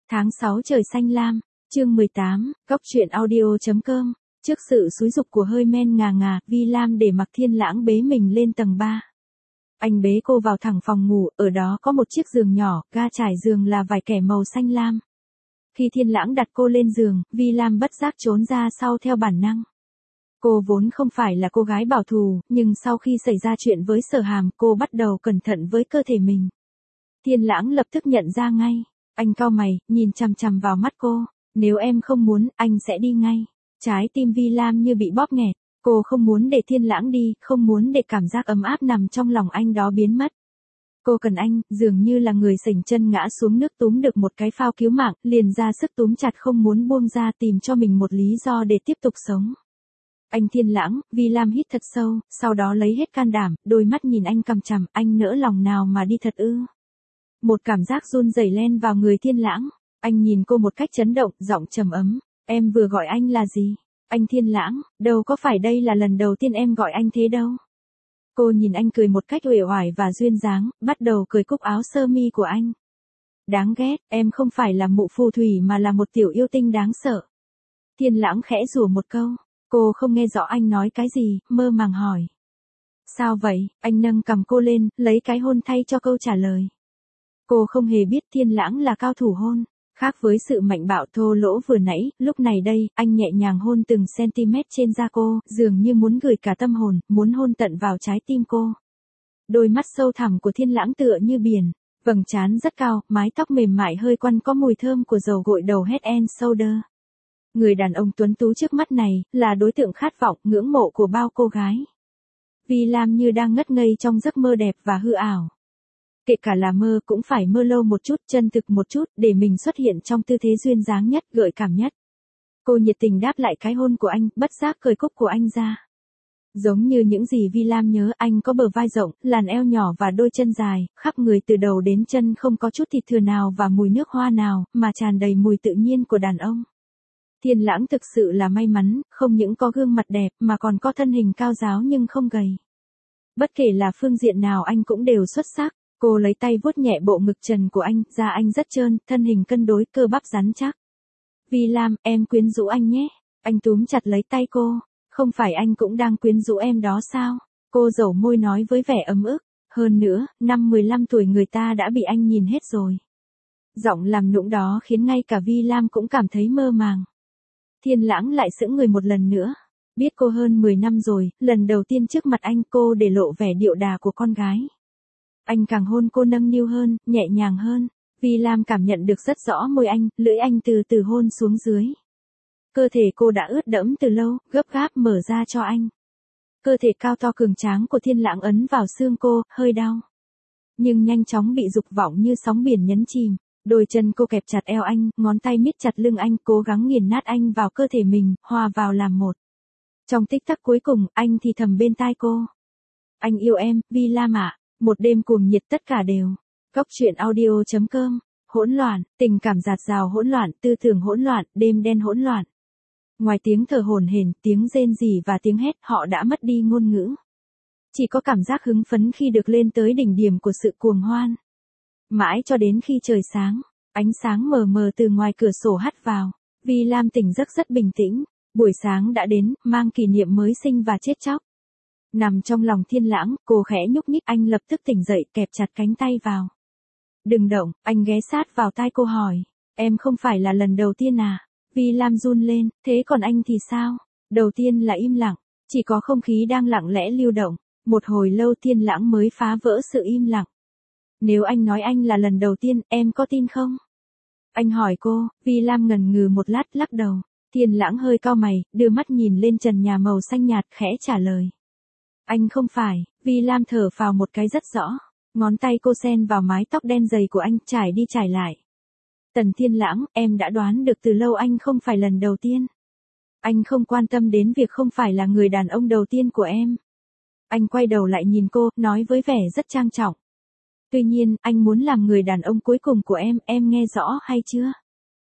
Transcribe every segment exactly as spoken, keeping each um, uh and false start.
Tháng sáu trời xanh lam, chương mười tám, góc truyện audio chấm com. Trước sự xúi giục của hơi men ngà ngà, Vi Lam để mặc Thiên Lãng bế mình lên tầng ba. Anh bế cô vào thẳng phòng ngủ, ở đó có một chiếc giường nhỏ, ga trải giường là vải kẻ màu xanh lam. Khi Thiên Lãng đặt cô lên giường, Vi Lam bất giác trốn ra sau theo bản năng. Cô vốn không phải là cô gái bảo thủ, nhưng sau khi xảy ra chuyện với Sở Hàm, cô bắt đầu cẩn thận với cơ thể mình. Thiên Lãng lập tức nhận ra ngay. Anh cau mày, nhìn chằm chằm vào mắt cô. Nếu em không muốn, anh sẽ đi ngay. Trái tim Vi Lam như bị bóp nghẹt. Cô không muốn để Thiên Lãng đi, không muốn để cảm giác ấm áp nằm trong lòng anh đó biến mất. Cô cần anh, dường như là người sành chân ngã xuống nước túm được một cái phao cứu mạng, liền ra sức túm chặt không muốn buông ra, tìm cho mình một lý do để tiếp tục sống. Anh Thiên Lãng, Vi Lam hít thật sâu, sau đó lấy hết can đảm, đôi mắt nhìn anh cằm chằm, anh nỡ lòng nào mà đi thật ư? Một cảm giác run rẩy len vào người Thiên Lãng. Anh nhìn cô một cách chấn động, giọng trầm ấm. Em vừa gọi anh là gì? Anh Thiên Lãng, đâu có phải đây là lần đầu tiên em gọi anh thế đâu. Cô nhìn anh cười một cách uể oải và duyên dáng, bắt đầu cởi cúc áo sơ mi của anh. Đáng ghét, em không phải là mụ phù thủy mà là một tiểu yêu tinh đáng sợ. Thiên Lãng khẽ rủa một câu. Cô không nghe rõ anh nói cái gì, mơ màng hỏi. Sao vậy? Anh nâng cằm cô lên, lấy cái hôn thay cho câu trả lời. Cô không hề biết Thiên Lãng là cao thủ hôn. Khác với sự mạnh bạo thô lỗ vừa nãy, lúc này đây, anh nhẹ nhàng hôn từng cm trên da cô, dường như muốn gửi cả tâm hồn, muốn hôn tận vào trái tim cô. Đôi mắt sâu thẳm của Thiên Lãng tựa như biển, vầng trán rất cao, mái tóc mềm mại hơi quăn có mùi thơm của dầu gội đầu Head and Shoulder. Người đàn ông tuấn tú trước mắt này, là đối tượng khát vọng, ngưỡng mộ của bao cô gái. Vi Lam như đang ngất ngây trong giấc mơ đẹp và hư ảo. Kể cả là mơ cũng phải mơ lâu một chút, chân thực một chút, để mình xuất hiện trong tư thế duyên dáng nhất, gợi cảm nhất. Cô nhiệt tình đáp lại cái hôn của anh, bất giác cởi cúc của anh ra. Giống như những gì Vi Lam nhớ, anh có bờ vai rộng, làn eo nhỏ và đôi chân dài, khắp người từ đầu đến chân không có chút thịt thừa nào và mùi nước hoa nào, mà tràn đầy mùi tự nhiên của đàn ông. Thiên Lãng thực sự là may mắn, không những có gương mặt đẹp mà còn có thân hình cao ráo nhưng không gầy. Bất kể là phương diện nào anh cũng đều xuất sắc. Cô lấy tay vuốt nhẹ bộ ngực trần của anh, da anh rất trơn, thân hình cân đối, cơ bắp rắn chắc. Vi Lam, em quyến rũ anh nhé. Anh túm chặt lấy tay cô. Không phải anh cũng đang quyến rũ em đó sao? Cô dẩu môi nói với vẻ ấm ức. Hơn nữa, năm mười lăm tuổi người ta đã bị anh nhìn hết rồi. Giọng làm nũng đó khiến ngay cả Vi Lam cũng cảm thấy mơ màng. Thiên Lãng lại sững người một lần nữa. Biết cô hơn mười năm rồi, lần đầu tiên trước mặt anh cô để lộ vẻ điệu đà của con gái. Anh càng hôn cô nâng niu hơn, nhẹ nhàng hơn. Vi Lam cảm nhận được rất rõ môi anh, lưỡi anh từ từ hôn xuống dưới. Cơ thể cô đã ướt đẫm từ lâu, gấp gáp mở ra cho anh. Cơ thể cao to cường tráng của Thiên Lãng ấn vào xương cô, hơi đau. Nhưng nhanh chóng bị dục vọng như sóng biển nhấn chìm. Đôi chân cô kẹp chặt eo anh, ngón tay miết chặt lưng anh, cố gắng nghiền nát anh vào cơ thể mình, hòa vào làm một. Trong tích tắc cuối cùng, anh thì thầm bên tai cô. Anh yêu em, Vi Lam ạ. Một đêm cuồng nhiệt tất cả đều. Góc truyện audio chấm com. Hỗn loạn, tình cảm dạt dào hỗn loạn, tư tưởng hỗn loạn, đêm đen hỗn loạn. Ngoài tiếng thở hổn hển, tiếng rên rỉ và tiếng hét, họ đã mất đi ngôn ngữ. Chỉ có cảm giác hứng phấn khi được lên tới đỉnh điểm của sự cuồng hoan. Mãi cho đến khi trời sáng, ánh sáng mờ mờ từ ngoài cửa sổ hắt vào. Vi Lam tỉnh giấc rất bình tĩnh. Buổi sáng đã đến, mang kỷ niệm mới sinh và chết chóc. Nằm trong lòng Thiên Lãng, cô khẽ nhúc nhích, anh lập tức tỉnh dậy, kẹp chặt cánh tay vào. Đừng động, anh ghé sát vào tai cô hỏi. Em không phải là lần đầu tiên à? Vi Lam run lên, thế còn anh thì sao? Đầu tiên là im lặng, chỉ có không khí đang lặng lẽ lưu động. Một hồi lâu Thiên Lãng mới phá vỡ sự im lặng. Nếu anh nói anh là lần đầu tiên, em có tin không? Anh hỏi cô. Vi Lam ngần ngừ một lát, lắc đầu. Thiên Lãng hơi cau mày, đưa mắt nhìn lên trần nhà màu xanh nhạt, khẽ trả lời. Anh không phải. Vi Lam thở phào một cái rất rõ. Ngón tay cô sen vào mái tóc đen dày của anh, trải đi trải lại. Tần Thiên Lãng, em đã đoán được từ lâu anh không phải lần đầu tiên. Anh không quan tâm đến việc không phải là người đàn ông đầu tiên của em. Anh quay đầu lại nhìn cô, nói với vẻ rất trang trọng. Tuy nhiên, anh muốn làm người đàn ông cuối cùng của em, em nghe rõ hay chưa?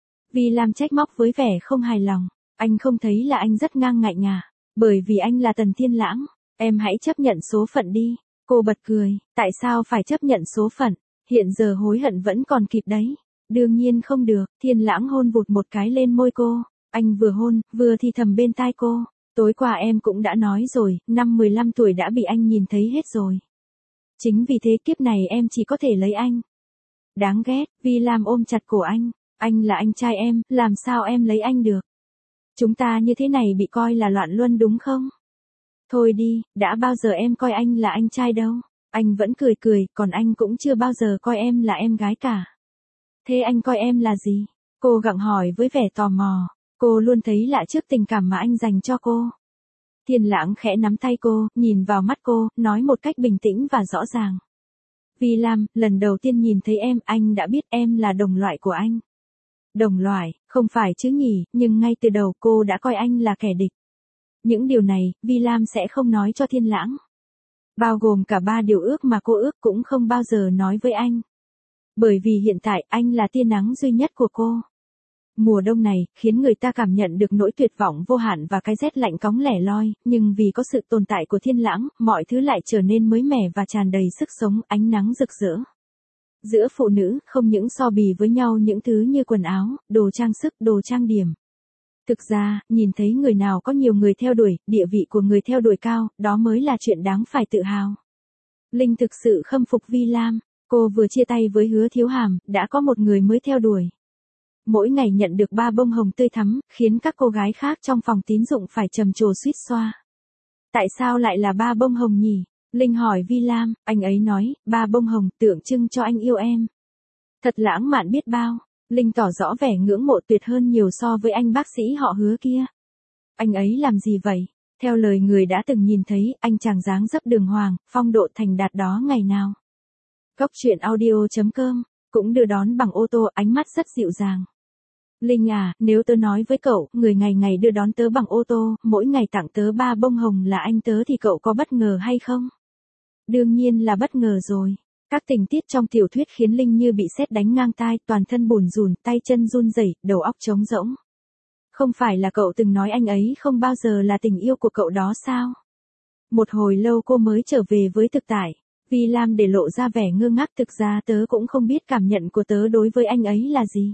Vi Lam trách móc với vẻ không hài lòng. Anh không thấy là anh rất ngang ngạnh à? Bởi vì anh là Tần Thiên Lãng. Em hãy chấp nhận số phận đi. Cô bật cười. Tại sao phải chấp nhận số phận? Hiện giờ hối hận vẫn còn kịp đấy. Đương nhiên không được, Thiên Lãng hôn vụt một cái lên môi cô. Anh vừa hôn, vừa thì thầm bên tai cô. Tối qua em cũng đã nói rồi, năm mười lăm tuổi đã bị anh nhìn thấy hết rồi. Chính vì thế kiếp này em chỉ có thể lấy anh. Đáng ghét, Vi Lam ôm chặt cổ anh. Anh là anh trai em, làm sao em lấy anh được? Chúng ta như thế này bị coi là loạn luân đúng không? Thôi đi, đã bao giờ em coi anh là anh trai đâu. Anh vẫn cười cười, còn anh cũng chưa bao giờ coi em là em gái cả. Thế anh coi em là gì? Cô gặng hỏi với vẻ tò mò. Cô luôn thấy lạ trước tình cảm mà anh dành cho cô. Thiên Lãng khẽ nắm tay cô, nhìn vào mắt cô, nói một cách bình tĩnh và rõ ràng. Vi Lam, lần đầu tiên nhìn thấy em, anh đã biết em là đồng loại của anh. Đồng loại, không phải chứ nhỉ, nhưng ngay từ đầu cô đã coi anh là kẻ địch. Những điều này, Vi Lam sẽ không nói cho Thiên Lãng. Bao gồm cả ba điều ước mà cô ước cũng không bao giờ nói với anh. Bởi vì hiện tại anh là tia nắng duy nhất của cô. Mùa đông này, khiến người ta cảm nhận được nỗi tuyệt vọng vô hạn và cái rét lạnh cóng lẻ loi, nhưng vì có sự tồn tại của Thiên Lãng, mọi thứ lại trở nên mới mẻ và tràn đầy sức sống, ánh nắng rực rỡ. Giữa phụ nữ, không những so bì với nhau những thứ như quần áo, đồ trang sức, đồ trang điểm. Thực ra, nhìn thấy người nào có nhiều người theo đuổi, địa vị của người theo đuổi cao, đó mới là chuyện đáng phải tự hào. Linh thực sự khâm phục Vi Lam, cô vừa chia tay với Hứa Thiếu Hàm, đã có một người mới theo đuổi. Mỗi ngày nhận được ba bông hồng tươi thắm, khiến các cô gái khác trong phòng tín dụng phải trầm trồ suýt xoa. Tại sao lại là ba bông hồng nhỉ? Linh hỏi Vi Lam, anh ấy nói, ba bông hồng tượng trưng cho anh yêu em. Thật lãng mạn biết bao. Linh tỏ rõ vẻ ngưỡng mộ tuyệt hơn nhiều so với anh bác sĩ họ Hứa kia. Anh ấy làm gì vậy? Theo lời người đã từng nhìn thấy, anh chàng dáng dấp đường hoàng, phong độ thành đạt đó ngày nào. Góc truyện audio chấm com cũng đưa đón bằng ô tô, ánh mắt rất dịu dàng. Linh à, nếu tớ nói với cậu, người ngày ngày đưa đón tớ bằng ô tô, mỗi ngày tặng tớ ba bông hồng là anh tớ thì cậu có bất ngờ hay không? Đương nhiên là bất ngờ rồi. Các tình tiết trong tiểu thuyết khiến Linh như bị sét đánh ngang tai, toàn thân bùn rùn, tay chân run rẩy, đầu óc trống rỗng. Không phải là cậu từng nói anh ấy không bao giờ là tình yêu của cậu đó sao? Một hồi lâu cô mới trở về với thực tại. Vi Lam để lộ ra vẻ ngơ ngác, thực ra tớ cũng không biết cảm nhận của tớ đối với anh ấy là gì.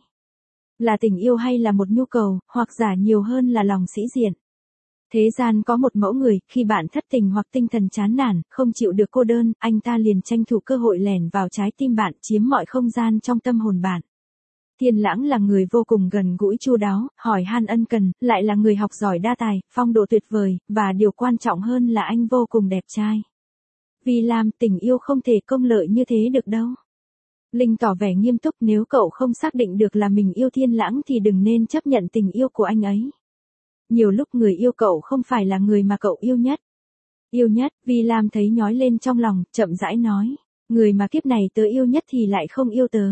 Là tình yêu hay là một nhu cầu, hoặc giả nhiều hơn là lòng sĩ diện. Thế gian có một mẫu người, khi bạn thất tình hoặc tinh thần chán nản, không chịu được cô đơn, anh ta liền tranh thủ cơ hội lẻn vào trái tim bạn, chiếm mọi không gian trong tâm hồn bạn. Thiên Lãng là người vô cùng gần gũi chu đáo, hỏi han ân cần, lại là người học giỏi đa tài, phong độ tuyệt vời, và điều quan trọng hơn là anh vô cùng đẹp trai. Vi Lam, tình yêu không thể công lợi như thế được đâu. Linh tỏ vẻ nghiêm túc, nếu cậu không xác định được là mình yêu Thiên Lãng thì đừng nên chấp nhận tình yêu của anh ấy. Nhiều lúc người yêu cậu không phải là người mà cậu yêu nhất. Yêu nhất, Vi Lam thấy nhói lên trong lòng, chậm rãi nói. Người mà kiếp này tớ yêu nhất thì lại không yêu tớ.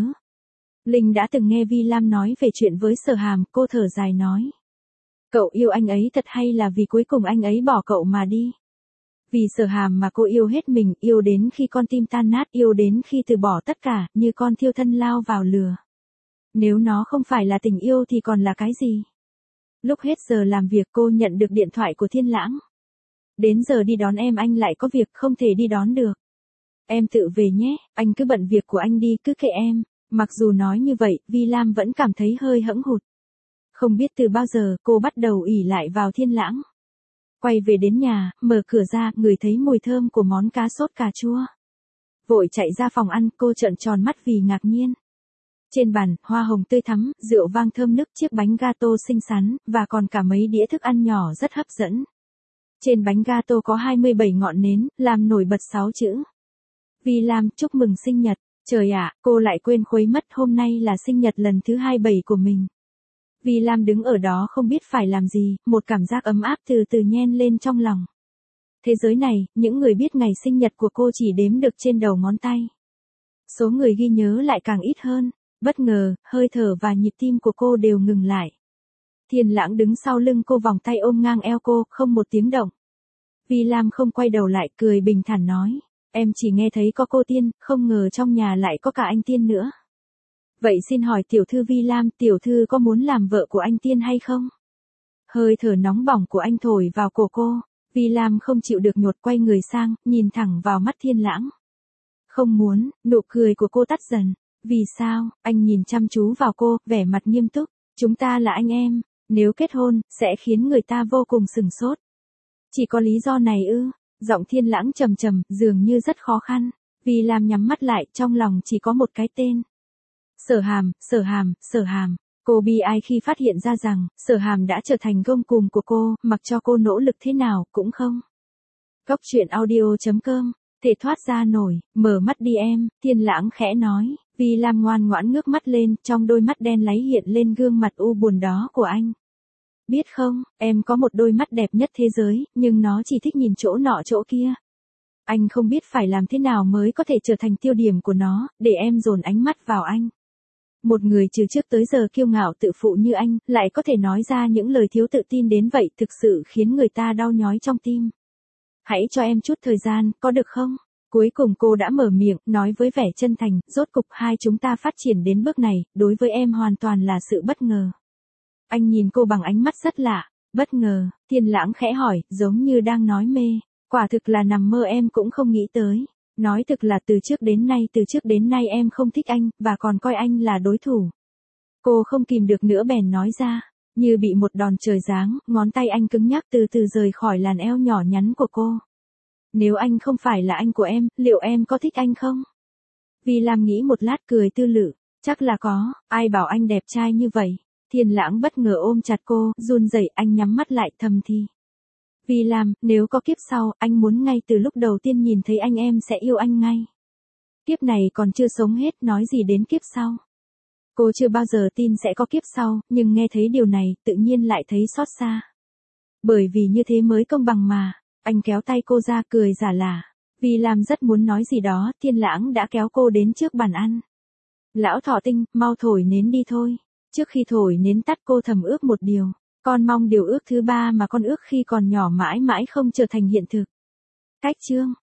Linh đã từng nghe Vi Lam nói về chuyện với Sở Hàm, cô thở dài nói. Cậu yêu anh ấy thật hay là vì cuối cùng anh ấy bỏ cậu mà đi? Vì Sở Hàm mà cô yêu hết mình, yêu đến khi con tim tan nát, yêu đến khi từ bỏ tất cả, như con thiêu thân lao vào lửa. Nếu nó không phải là tình yêu thì còn là cái gì? Lúc hết giờ làm việc cô nhận được điện thoại của Thiên Lãng. Đến giờ đi đón em anh lại có việc không thể đi đón được. Em tự về nhé, anh cứ bận việc của anh đi, cứ kệ em. Mặc dù nói như vậy, Vi Lam vẫn cảm thấy hơi hẫng hụt. Không biết từ bao giờ cô bắt đầu ỷ lại vào Thiên Lãng. Quay về đến nhà, mở cửa ra, ngửi thấy mùi thơm của món cá sốt cà chua. Vội chạy ra phòng ăn, cô trợn tròn mắt vì ngạc nhiên. Trên bàn, hoa hồng tươi thắm, rượu vang thơm nức, chiếc bánh gato xinh xắn, và còn cả mấy đĩa thức ăn nhỏ rất hấp dẫn. Trên bánh gato có hai mươi bảy ngọn nến, làm nổi bật sáu chữ. Vi Lam, chúc mừng sinh nhật. Trời ạ, cô lại quên khuấy mất, hôm nay là sinh nhật lần thứ hai mươi bảy của mình. Vi Lam đứng ở đó không biết phải làm gì, một cảm giác ấm áp từ từ nhen lên trong lòng. Thế giới này, những người biết ngày sinh nhật của cô chỉ đếm được trên đầu ngón tay. Số người ghi nhớ lại càng ít hơn. Bất ngờ, hơi thở và nhịp tim của cô đều ngừng lại. Thiên Lãng đứng sau lưng cô, vòng tay ôm ngang eo cô, không một tiếng động. Vi Lam không quay đầu lại, cười bình thản nói. Em chỉ nghe thấy có cô Tiên, không ngờ trong nhà lại có cả anh Tiên nữa. Vậy xin hỏi tiểu thư Vi Lam, tiểu thư có muốn làm vợ của anh Tiên hay không? Hơi thở nóng bỏng của anh thổi vào cổ cô. Vi Lam không chịu được nhột, quay người sang, nhìn thẳng vào mắt Thiên Lãng. Không muốn, nụ cười của cô tắt dần. Vì sao? Anh nhìn chăm chú vào cô, vẻ mặt nghiêm túc. Chúng ta là anh em, nếu kết hôn, sẽ khiến người ta vô cùng sửng sốt. Chỉ có lý do này ư? Giọng Thiên Lãng trầm trầm, dường như rất khó khăn. Vì làm nhắm mắt lại, trong lòng chỉ có một cái tên. Sở Hàm, Sở Hàm, Sở Hàm. Cô bi ai khi phát hiện ra rằng, Sở Hàm đã trở thành gông cùm của cô, mặc cho cô nỗ lực thế nào, cũng không. Góc truyện audio chấm com, thể thoát ra nổi, mở mắt đi em, Thiên Lãng khẽ nói. Vì làm ngoan ngoãn ngước mắt lên, trong đôi mắt đen láy hiện lên gương mặt u buồn đó của anh. Biết không, em có một đôi mắt đẹp nhất thế giới, nhưng nó chỉ thích nhìn chỗ nọ chỗ kia. Anh không biết phải làm thế nào mới có thể trở thành tiêu điểm của nó, để em dồn ánh mắt vào anh. Một người từ trước tới giờ kiêu ngạo tự phụ như anh, lại có thể nói ra những lời thiếu tự tin đến vậy, thực sự khiến người ta đau nhói trong tim. Hãy cho em chút thời gian, có được không? Cuối cùng cô đã mở miệng, nói với vẻ chân thành, rốt cục hai chúng ta phát triển đến bước này, đối với em hoàn toàn là sự bất ngờ. Anh nhìn cô bằng ánh mắt rất lạ, bất ngờ, Thiên Lãng khẽ hỏi, giống như đang nói mê, quả thực là nằm mơ em cũng không nghĩ tới. Nói thực là từ trước đến nay từ trước đến nay em không thích anh, và còn coi anh là đối thủ. Cô không kìm được nữa bèn nói ra, như bị một đòn trời giáng, ngón tay anh cứng nhắc từ từ rời khỏi làn eo nhỏ nhắn của cô. Nếu anh không phải là anh của em, liệu em có thích anh không? Vì làm nghĩ một lát cười tư lự, chắc là có, ai bảo anh đẹp trai như vậy. Thiên Lãng bất ngờ ôm chặt cô, run rẩy, anh nhắm mắt lại thầm thì. Vì làm, nếu có kiếp sau, anh muốn ngay từ lúc đầu tiên nhìn thấy anh em sẽ yêu anh ngay. Kiếp này còn chưa sống hết, nói gì đến kiếp sau. Cô chưa bao giờ tin sẽ có kiếp sau, nhưng nghe thấy điều này, tự nhiên lại thấy xót xa. Bởi vì như thế mới công bằng mà. Anh kéo tay cô ra cười giả lả. Vì làm rất muốn nói gì đó, Thiên Lãng đã kéo cô đến trước bàn ăn. Lão Thọ Tinh, mau thổi nến đi thôi. Trước khi thổi nến tắt cô thầm ước một điều. Con mong điều ước thứ ba mà con ước khi còn nhỏ mãi mãi không trở thành hiện thực. Cách chương.